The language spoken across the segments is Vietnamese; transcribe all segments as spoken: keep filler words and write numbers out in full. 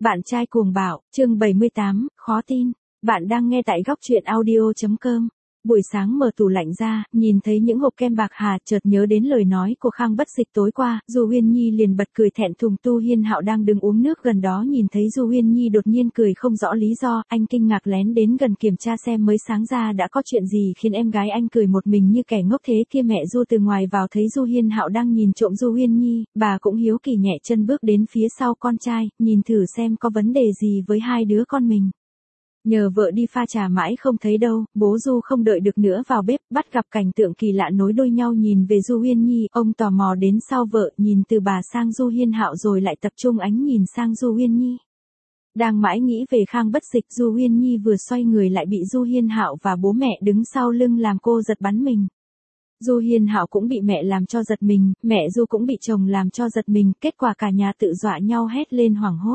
Bạn trai cuồng bạo, chương bảy mươi tám, khó tin. Bạn đang nghe tại góc truyện audio chấm com. Buổi sáng mở tủ lạnh ra, nhìn thấy những hộp kem bạc hà, chợt nhớ đến lời nói của Khang Bất Dịch tối qua, Du Huyên Nhi liền bật cười thẹn thùng. Tu Hiên Hạo đang đứng uống nước gần đó nhìn thấy Du Huyên Nhi đột nhiên cười không rõ lý do, anh kinh ngạc lén đến gần kiểm tra xem mới sáng ra đã có chuyện gì khiến em gái anh cười một mình như kẻ ngốc thế kia. Mẹ Du từ ngoài vào thấy Du Hiên Hạo đang nhìn trộm Du Huyên Nhi, bà cũng hiếu kỳ nhẹ chân bước đến phía sau con trai, nhìn thử xem có vấn đề gì với hai đứa con mình. Nhờ vợ đi pha trà mãi không thấy đâu, bố Du không đợi được nữa vào bếp, bắt gặp cảnh tượng kỳ lạ nối đuôi nhau nhìn về Du Huyên Nhi, ông tò mò đến sau vợ, nhìn từ bà sang Du Hiên Hạo rồi lại tập trung ánh nhìn sang Du Huyên Nhi. Đang mãi nghĩ về Khang Bất Dịch, Du Huyên Nhi vừa xoay người lại bị Du Hiên Hạo và bố mẹ đứng sau lưng làm cô giật bắn mình. Du Hiên Hạo cũng bị mẹ làm cho giật mình, mẹ Du cũng bị chồng làm cho giật mình, kết quả cả nhà tự dọa nhau hét lên hoảng hốt.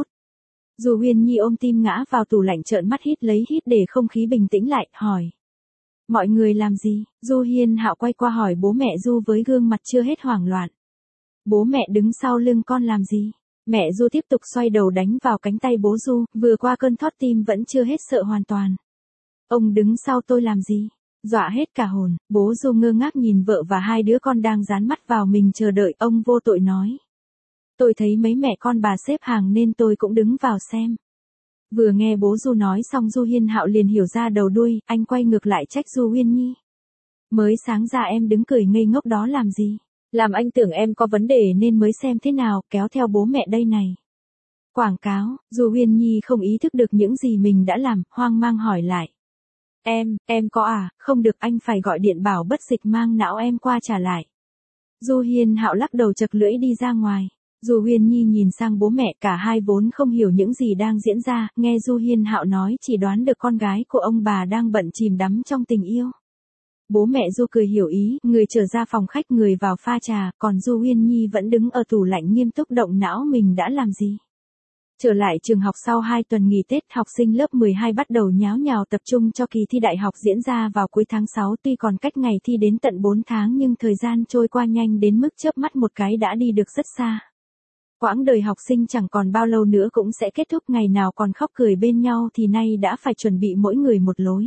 Du Huyên Nhi ôm tim ngã vào tủ lạnh trợn mắt hít lấy hít để không khí bình tĩnh lại, hỏi. Mọi người làm gì? Du Hiên Hạo quay qua hỏi bố mẹ Du với gương mặt chưa hết hoảng loạn. Bố mẹ đứng sau lưng con làm gì? Mẹ Du tiếp tục xoay đầu đánh vào cánh tay bố Du, vừa qua cơn thót tim vẫn chưa hết sợ hoàn toàn. Ông đứng sau tôi làm gì? Dọa hết cả hồn, bố Du ngơ ngác nhìn vợ và hai đứa con đang dán mắt vào mình chờ đợi, ông vô tội nói. Tôi thấy mấy mẹ con bà xếp hàng nên tôi cũng đứng vào xem. Vừa nghe bố Du nói xong Du Hiên Hạo liền hiểu ra đầu đuôi, anh quay ngược lại trách Du Huyên Nhi. Mới sáng ra em đứng cười ngây ngốc đó làm gì? Làm anh tưởng em có vấn đề nên mới xem thế nào, kéo theo bố mẹ đây này. Quảng cáo, Du Huyên Nhi không ý thức được những gì mình đã làm, hoang mang hỏi lại. Em, em có à, không được anh phải gọi điện bảo Bất Dịch mang não em qua trả lại. Du Hiên Hạo lắc đầu chật lưỡi đi ra ngoài. Du Huyên Nhi nhìn sang bố mẹ, cả hai vốn không hiểu những gì đang diễn ra, nghe Du Hiên Hạo nói chỉ đoán được con gái của ông bà đang bận chìm đắm trong tình yêu. Bố mẹ Du cười hiểu ý, người trở ra phòng khách người vào pha trà, còn Du Huyên Nhi vẫn đứng ở tủ lạnh nghiêm túc động não mình đã làm gì. Trở lại trường học sau hai tuần nghỉ Tết, học sinh lớp mười hai bắt đầu nháo nhào tập trung cho kỳ thi đại học diễn ra vào cuối tháng sáu. Tuy còn cách ngày thi đến tận bốn tháng nhưng thời gian trôi qua nhanh đến mức chớp mắt một cái đã đi được rất xa. Quãng đời học sinh chẳng còn bao lâu nữa cũng sẽ kết thúc, ngày nào còn khóc cười bên nhau thì nay đã phải chuẩn bị mỗi người một lối.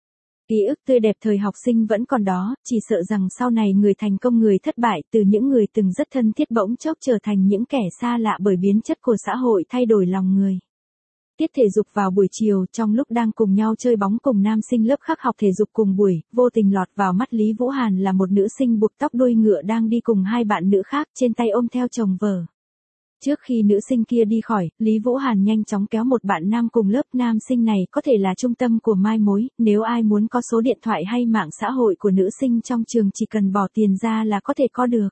Ký ức tươi đẹp thời học sinh vẫn còn đó, chỉ sợ rằng sau này người thành công người thất bại, từ những người từng rất thân thiết bỗng chốc trở thành những kẻ xa lạ bởi biến chất của xã hội thay đổi lòng người. Tiết thể dục vào buổi chiều, trong lúc đang cùng nhau chơi bóng cùng nam sinh lớp khác học thể dục cùng buổi, vô tình lọt vào mắt Lý Vũ Hàn là một nữ sinh buộc tóc đuôi ngựa đang đi cùng hai bạn nữ khác, trên tay ôm theo chồng vợ. Trước khi nữ sinh kia đi khỏi, Lý Vũ Hàn nhanh chóng kéo một bạn nam cùng lớp. Nam sinh này có thể là trung tâm của mai mối, nếu ai muốn có số điện thoại hay mạng xã hội của nữ sinh trong trường chỉ cần bỏ tiền ra là có thể có được.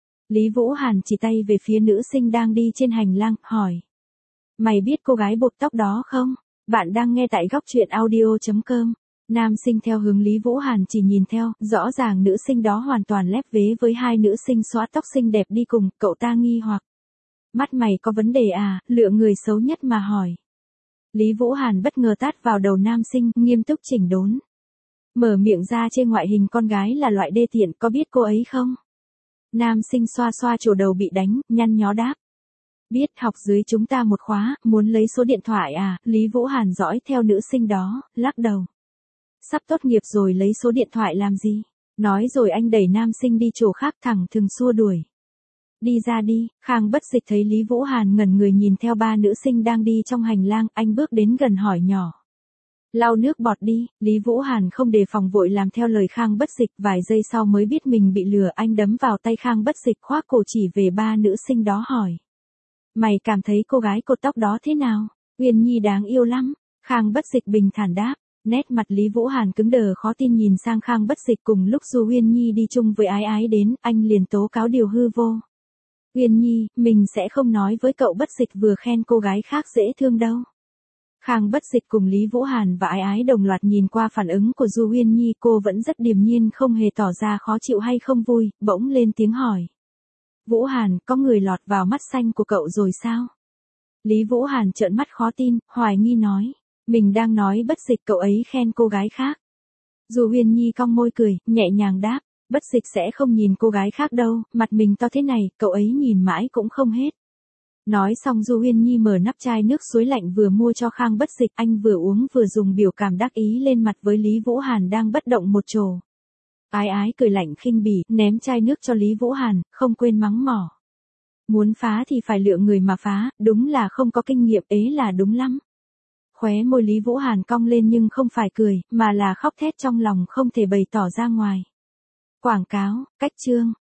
Lý Vũ Hàn chỉ tay về phía nữ sinh đang đi trên hành lang, hỏi. Mày biết cô gái buộc tóc đó không? Bạn đang nghe tại góc truyện audio chấm com. Nam sinh theo hướng Lý Vũ Hàn chỉ nhìn theo, rõ ràng nữ sinh đó hoàn toàn lép vế với hai nữ sinh xóa tóc xinh đẹp đi cùng, cậu ta nghi hoặc. Mắt mày có vấn đề à, lựa người xấu nhất mà hỏi. Lý Vũ Hàn bất ngờ tát vào đầu nam sinh, nghiêm túc chỉnh đốn. Mở miệng ra chê ngoại hình con gái là loại đê tiện, có biết cô ấy không? Nam sinh xoa xoa chổ đầu bị đánh, nhăn nhó đáp. Biết, học dưới chúng ta một khóa, muốn lấy số điện thoại à? Lý Vũ Hàn dõi theo nữ sinh đó, lắc đầu. Sắp tốt nghiệp rồi lấy số điện thoại làm gì? Nói rồi anh đẩy nam sinh đi chỗ khác, thẳng thừng xua đuổi. Đi ra đi. Khang Bất Dịch thấy Lý Vũ Hàn ngẩn người nhìn theo ba nữ sinh đang đi trong hành lang, anh bước đến gần hỏi nhỏ. Lau nước bọt đi. Lý Vũ Hàn không đề phòng vội làm theo lời Khang Bất Dịch, vài giây sau mới biết mình bị lừa, anh đấm vào tay Khang Bất Dịch khoác cổ chỉ về ba nữ sinh đó hỏi. Mày cảm thấy cô gái cột tóc đó thế nào? Uyên Nhi đáng yêu lắm. Khang Bất Dịch bình thản đáp. Nét mặt Lý Vũ Hàn cứng đờ khó tin nhìn sang Khang Bất Dịch. Cùng lúc Du Uyên Nhi đi chung với Ái Ái đến, anh liền tố cáo điều hư vô. Uyên Nhi, mình sẽ không nói với cậu Bất Dịch vừa khen cô gái khác dễ thương đâu. Khang Bất Dịch cùng Lý Vũ Hàn và Ái Ái đồng loạt nhìn qua phản ứng của Du Uyên Nhi, cô vẫn rất điềm nhiên không hề tỏ ra khó chịu hay không vui, bỗng lên tiếng hỏi. Vũ Hàn, có người lọt vào mắt xanh của cậu rồi sao? Lý Vũ Hàn trợn mắt khó tin, hoài nghi nói. Mình đang nói Bất Dịch cậu ấy khen cô gái khác. Du Uyên Nhi cong môi cười, nhẹ nhàng đáp. Bất Dịch sẽ không nhìn cô gái khác đâu, mặt mình to thế này, cậu ấy nhìn mãi cũng không hết. Nói xong Du Huyên Nhi mở nắp chai nước suối lạnh vừa mua cho Khang Bất Dịch, anh vừa uống vừa dùng biểu cảm đắc ý lên mặt với Lý Vũ Hàn đang bất động một chỗ. Ái ái cười lạnh khinh bỉ, ném chai nước cho Lý Vũ Hàn, không quên mắng mỏ. Muốn phá thì phải lựa người mà phá, đúng là không có kinh nghiệm, ế là đúng lắm. Khóe môi Lý Vũ Hàn cong lên nhưng không phải cười, mà là khóc thét trong lòng không thể bày tỏ ra ngoài. Quảng cáo, cách chương.